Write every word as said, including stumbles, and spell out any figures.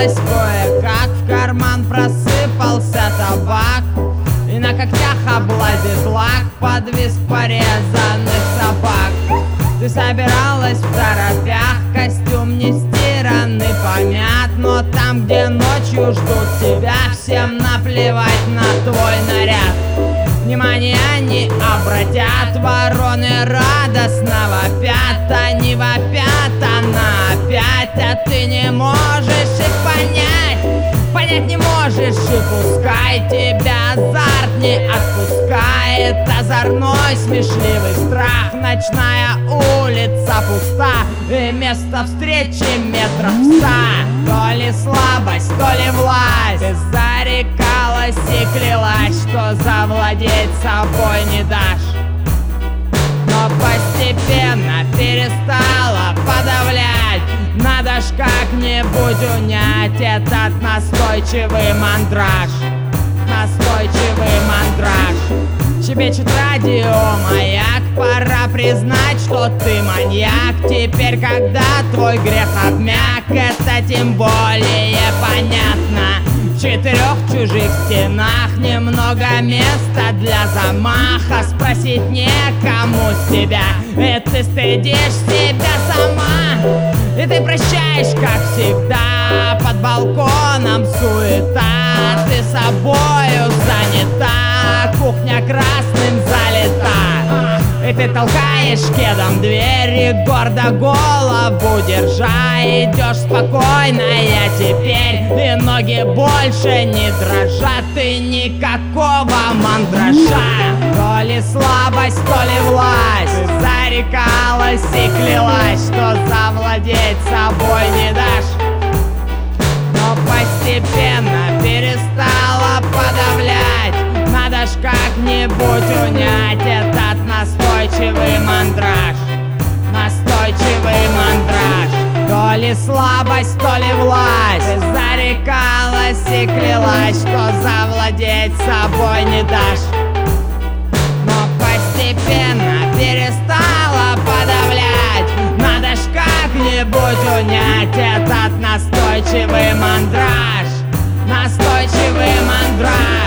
собиралась кое-как, в карман просыпался табак, и на когтях облазит лак под визг порезанных собак. Ты собиралась в торопях, костюм не стиранный, помят, но там, где ночью ждут тебя, всем наплевать на твой наряд. Внимание не обратят, вороны радостно вопят. Они вопят, она опять, а ты не можешь их понять. Понять не можешь, и пускай тебя азарт не отпускает. Озорной, смешливый страх, ночная улица пуста, и место встречи метров ста. То ли слабость, то ли власть, ты зарекалась и клялась, что завладеть собой не дашь. Но постепенно перестала подавлять, надо ж как-нибудь унять этот настойчивый мандраж. Настойчивый мандраж. Щебечет радио маяк, пора признать, что ты маньяк. Теперь, когда твой грех обмяк, это тем более понятно. В четырех чужих стенах немного места для замаха. Спросить некому с тебя, и ты стыдишь себя сама. И ты прощаешь, как всегда, под балконом суета. Ты собою занята, кухня красным залита. И ты толкаешь кедом двери, гордо голову держа. Идешь спокойно, я теперь, и ноги больше не дрожат. И никакого мандража. То ли слабость, то ли власть, ты зарекалась и клялась, что завладеть собой не дашь. Но постепенно перестала подавлять, надо ж как-нибудь унять этот настойчивый мандраж. Настойчивый мандраж. То ли слабость, то ли власть, ты зарекалась и клялась, что завладеть собой не дашь. Но постепенно перестала подавлять, надо ж как-нибудь унять этот настойчивый мандраж. Настойчивый мандраж.